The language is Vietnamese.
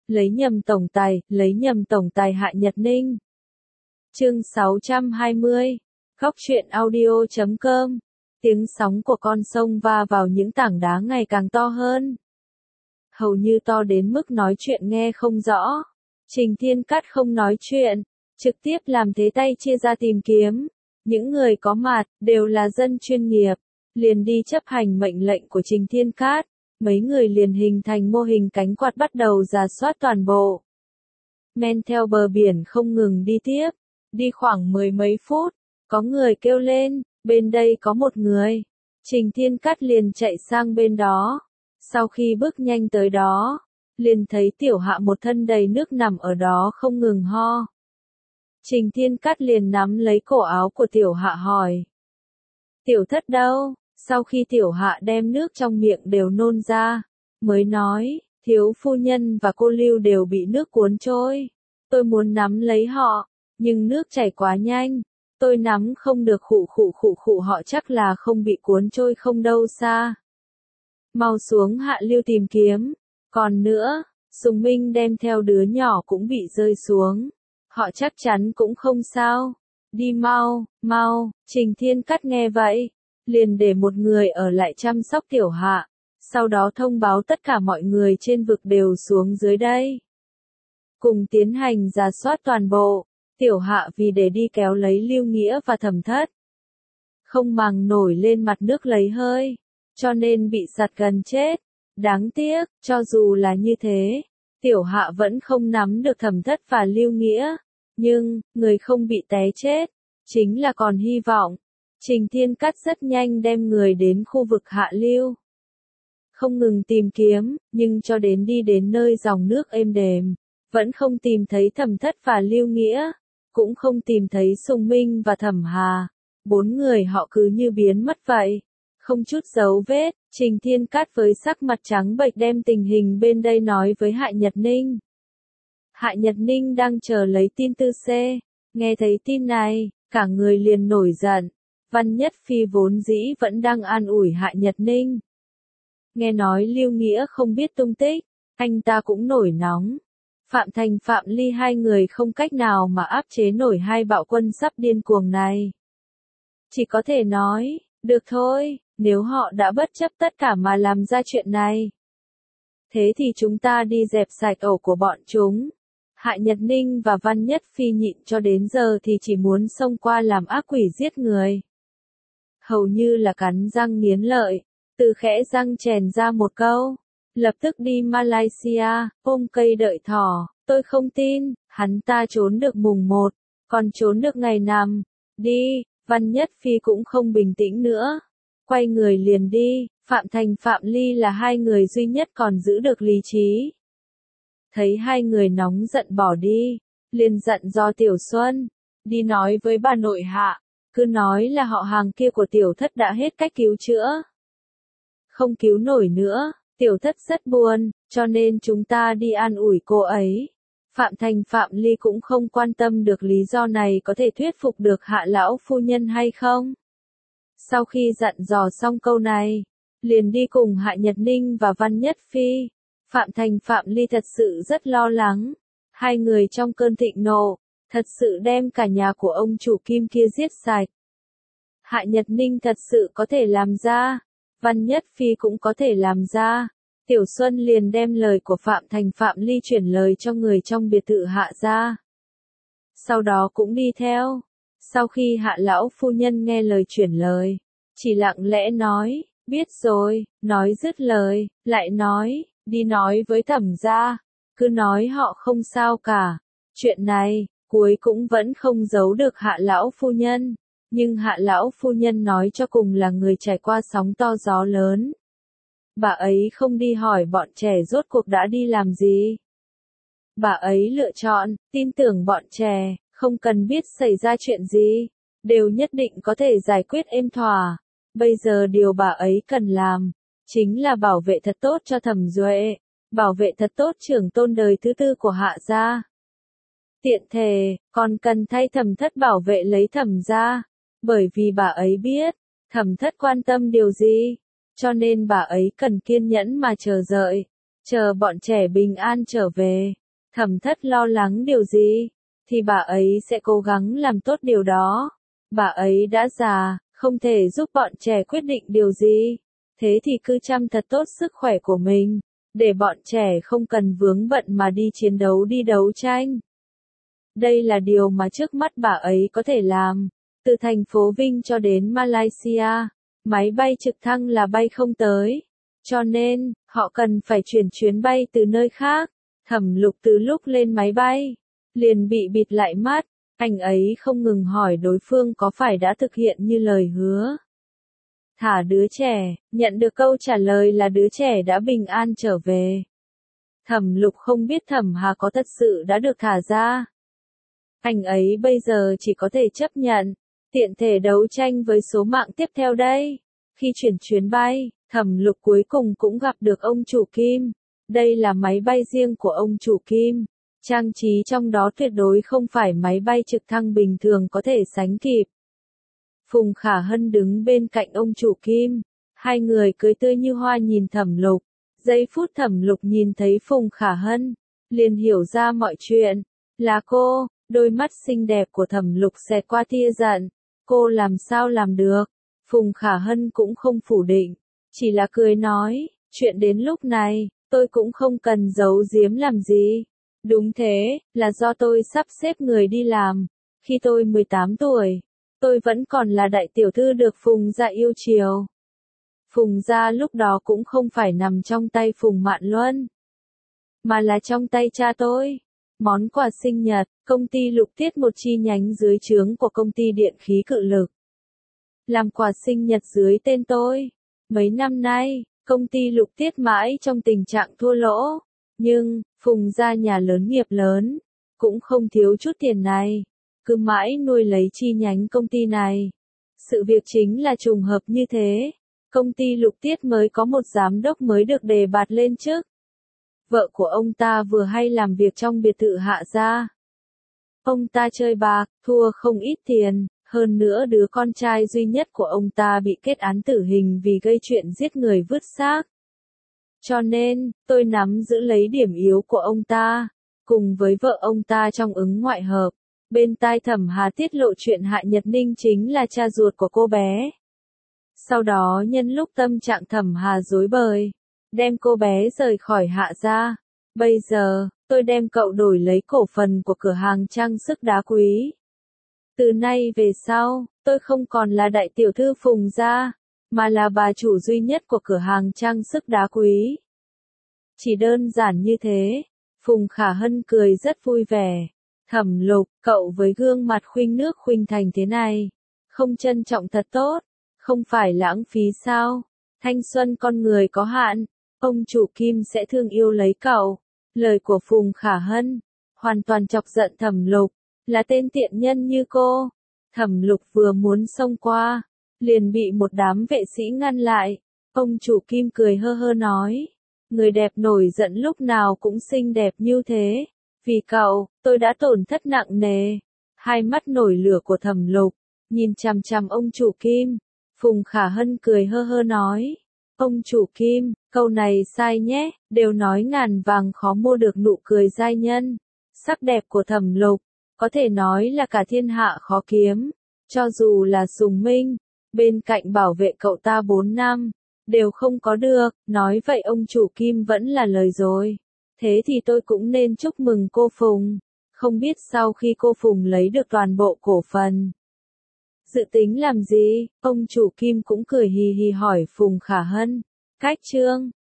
lấy nhầm tổng tài Hạ Nhật Ninh. Chương 620, Góc truyện audio.com. Tiếng sóng của con sông va vào những tảng đá ngày càng to hơn. Hầu như to đến mức nói chuyện nghe không rõ. Trình Thiên Cát không nói chuyện, trực tiếp làm thế tay chia ra tìm kiếm. Những người có mặt, đều là dân chuyên nghiệp, liền đi chấp hành mệnh lệnh của Trình Thiên Cát. Mấy người liền hình thành mô hình cánh quạt bắt đầu rà soát toàn bộ. Men theo bờ biển không ngừng đi tiếp, đi khoảng mười mấy phút, có người kêu lên, bên đây có một người. Trình Thiên Cát liền chạy sang bên đó. Sau khi bước nhanh tới đó, liền thấy Tiểu Hạ một thân đầy nước nằm ở đó không ngừng ho. Trình Thiên Cát liền nắm lấy cổ áo của Tiểu Hạ hỏi. Tiểu Thất đâu? Sau khi Tiểu Hạ đem nước trong miệng đều nôn ra, mới nói, thiếu phu nhân và cô Lưu đều bị nước cuốn trôi. Tôi muốn nắm lấy họ, nhưng nước chảy quá nhanh. Tôi nắm không được, khụ họ chắc là không bị cuốn trôi không đâu xa. Mau xuống hạ lưu tìm kiếm. Còn nữa, Sùng Minh đem theo đứa nhỏ cũng bị rơi xuống. Họ chắc chắn cũng không sao. Đi mau, mau. Trình Thiên Cát nghe vậy, liền để một người ở lại chăm sóc Tiểu Hạ. Sau đó thông báo tất cả mọi người trên vực đều xuống dưới đây. Cùng tiến hành rà soát toàn bộ. Tiểu Hạ vì để đi kéo lấy Lưu Nghĩa và Thẩm Thất, không màng nổi lên mặt nước lấy hơi, cho nên bị sạt gần chết. Đáng tiếc, cho dù là như thế, Tiểu Hạ vẫn không nắm được Thẩm Thất và Lưu Nghĩa. Nhưng, người không bị té chết, chính là còn hy vọng. Trình Thiên Cát rất nhanh đem người đến khu vực hạ lưu. Không ngừng tìm kiếm, nhưng cho đến đi đến nơi dòng nước êm đềm, vẫn không tìm thấy Thẩm Thất và Lưu Nghĩa. Cũng không tìm thấy Sùng Minh và Thẩm Hà. Bốn người họ cứ như biến mất vậy. Không chút dấu vết. Trình Thiên Cát với sắc mặt trắng bệch đem tình hình bên đây nói với Hạ Nhật Ninh. Hạ Nhật Ninh đang chờ lấy tin tư C. Nghe thấy tin này, cả người liền nổi giận. Văn Nhất Phi vốn dĩ vẫn đang an ủi Hạ Nhật Ninh. Nghe nói Lưu Nghĩa không biết tung tích, anh ta cũng nổi nóng. Phạm Thành Phạm Ly hai người không cách nào mà áp chế nổi hai bạo quân sắp điên cuồng này. Chỉ có thể nói, được thôi, nếu họ đã bất chấp tất cả mà làm ra chuyện này. Thế thì chúng ta đi dẹp sạch ổ của bọn chúng. Hạ Nhật Ninh và Văn Nhất Phi nhịn cho đến giờ thì chỉ muốn xông qua làm ác quỷ giết người. Hầu như là cắn răng nghiến lợi, từ khẽ răng chèn ra một câu. Lập tức đi Malaysia, ôm cây đợi thỏ, tôi không tin, hắn ta trốn được mùng 1, còn trốn được ngày nằm. Đi, Văn Nhất Phi cũng không bình tĩnh nữa. Quay người liền đi, Phạm Thành Phạm Ly là hai người duy nhất còn giữ được lý trí. Thấy hai người nóng giận bỏ đi, liền dặn dò Tiểu Xuân, đi nói với bà nội Hạ, cứ nói là họ hàng kia của Tiểu Thất đã hết cách cứu chữa. Không cứu nổi nữa. Tiểu Thất rất buồn, cho nên chúng ta đi an ủi cô ấy. Phạm Thành Phạm Ly cũng không quan tâm được lý do này có thể thuyết phục được Hạ lão phu nhân hay không. Sau khi dặn dò xong câu này, liền đi cùng Hạ Nhật Ninh và Văn Nhất Phi. Phạm Thành Phạm Ly thật sự rất lo lắng. Hai người trong cơn thịnh nộ, thật sự đem cả nhà của ông chủ Kim kia giết sạch. Hạ Nhật Ninh thật sự có thể làm ra. Văn Nhất Phi cũng có thể làm ra. Tiểu Xuân liền đem lời của Phạm Thành Phạm Ly chuyển lời cho người trong biệt thự Hạ ra. Sau đó cũng đi theo. Sau khi Hạ lão phu nhân nghe lời chuyển lời, chỉ lặng lẽ nói, biết rồi, nói dứt lời, lại nói, đi nói với Thẩm gia, cứ nói họ không sao cả. Chuyện này, cuối cũng vẫn không giấu được Hạ lão phu nhân. Nhưng Hạ lão phu nhân nói cho cùng là người trải qua sóng to gió lớn. Bà ấy không đi hỏi bọn trẻ rốt cuộc đã đi làm gì. Bà ấy lựa chọn, tin tưởng bọn trẻ, không cần biết xảy ra chuyện gì, đều nhất định có thể giải quyết êm thỏa. Bây giờ điều bà ấy cần làm, chính là bảo vệ thật tốt cho Thẩm Duệ, bảo vệ thật tốt trưởng tôn đời thứ tư của Hạ gia. Tiện thể, còn cần thay Thẩm Thất bảo vệ lấy Thẩm gia. Bởi vì bà ấy biết, Thẩm Thất quan tâm điều gì, cho nên bà ấy cần kiên nhẫn mà chờ đợi, chờ bọn trẻ bình an trở về. Thẩm Thất lo lắng điều gì, thì bà ấy sẽ cố gắng làm tốt điều đó. Bà ấy đã già, không thể giúp bọn trẻ quyết định điều gì. Thế thì cứ chăm thật tốt sức khỏe của mình, để bọn trẻ không cần vướng bận mà đi chiến đấu đi đấu tranh. Đây là điều mà trước mắt bà ấy có thể làm. Từ thành phố Vinh cho đến Malaysia, máy bay trực thăng là bay không tới. Cho nên, họ cần phải chuyển chuyến bay từ nơi khác. Thẩm Lục từ lúc lên máy bay, liền bị bịt lại mắt. Anh ấy không ngừng hỏi đối phương có phải đã thực hiện như lời hứa. Thả đứa trẻ, nhận được câu trả lời là đứa trẻ đã bình an trở về. Thẩm Lục không biết Thẩm Hà có thật sự đã được thả ra. Anh ấy bây giờ chỉ có thể chấp nhận, tiện thể đấu tranh với số mạng tiếp theo đây. Khi chuyển chuyến bay, Thẩm Lục cuối cùng cũng gặp được ông chủ Kim. Đây là máy bay riêng của ông chủ Kim. Trang trí trong đó tuyệt đối không phải máy bay trực thăng bình thường có thể sánh kịp. Phùng Khả Hân đứng bên cạnh ông chủ Kim. Hai người cười tươi như hoa nhìn Thẩm Lục. Giây phút Thẩm Lục nhìn thấy Phùng Khả Hân, liền hiểu ra mọi chuyện. Là cô, đôi mắt xinh đẹp của Thẩm Lục xẹt qua tia giận. Cô làm sao làm được? Phùng Khả Hân cũng không phủ định, chỉ là cười nói, chuyện đến lúc này, tôi cũng không cần giấu giếm làm gì. Đúng thế, là do tôi sắp xếp người đi làm. Khi tôi 18 tuổi, tôi vẫn còn là đại tiểu thư được Phùng gia yêu chiều. Phùng gia lúc đó cũng không phải nằm trong tay Phùng Mạn Luân, mà là trong tay cha tôi. Món quà sinh nhật, công ty Lục Tiết một chi nhánh dưới trướng của công ty điện khí Cự Lực. Làm quà sinh nhật dưới tên tôi. Mấy năm nay, công ty Lục Tiết mãi trong tình trạng thua lỗ. Nhưng, Phùng gia nhà lớn nghiệp lớn, cũng không thiếu chút tiền này. Cứ mãi nuôi lấy chi nhánh công ty này. Sự việc chính là trùng hợp như thế. Công ty Lục Tiết mới có một giám đốc mới được đề bạt lên chức. Vợ của ông ta vừa hay làm việc trong biệt thự Hạ gia. Ông ta chơi bạc, thua không ít tiền, hơn nữa đứa con trai duy nhất của ông ta bị kết án tử hình vì gây chuyện giết người vứt xác. Cho nên, tôi nắm giữ lấy điểm yếu của ông ta, cùng với vợ ông ta trong ứng ngoại hợp. Bên tai Thẩm Hà tiết lộ chuyện Hạ Nhật Ninh chính là cha ruột của cô bé. Sau đó nhân lúc tâm trạng Thẩm Hà rối bời, đem cô bé rời khỏi Hạ gia. Bây giờ, tôi đem cậu đổi lấy cổ phần của cửa hàng trang sức đá quý. Từ nay về sau, tôi không còn là đại tiểu thư Phùng gia, mà là bà chủ duy nhất của cửa hàng trang sức đá quý. Chỉ đơn giản như thế. Phùng Khả Hân cười rất vui vẻ. Thẩm Lục, cậu với gương mặt khuynh nước khuynh thành thế này, không trân trọng thật tốt, không phải lãng phí sao? Thanh xuân con người có hạn, ông chủ Kim sẽ thương yêu lấy cậu. Lời của Phùng Khả Hân hoàn toàn chọc giận Thẩm Lục, là tên tiện nhân như cô. Thẩm Lục vừa muốn xông qua, liền bị một đám vệ sĩ ngăn lại. Ông chủ Kim cười hơ hơ nói, người đẹp nổi giận lúc nào cũng xinh đẹp như thế. Vì cậu, tôi đã tổn thất nặng nề. Hai mắt nổi lửa của Thẩm Lục nhìn chằm chằm ông chủ Kim. Phùng Khả Hân cười hơ hơ nói, ông chủ Kim, câu này sai nhé, đều nói ngàn vàng khó mua được nụ cười giai nhân. Sắc đẹp của Thẩm Lục, có thể nói là cả thiên hạ khó kiếm. Cho dù là Sùng Minh, bên cạnh bảo vệ cậu ta 4 năm, đều không có được. Nói vậy ông chủ Kim vẫn là lời rồi. Thế thì tôi cũng nên chúc mừng cô Phùng. Không biết sau khi cô Phùng lấy được toàn bộ cổ phần, dự tính làm gì? Ông chủ Kim cũng cười hì hì hỏi Phùng Khả Hân. Cách trương,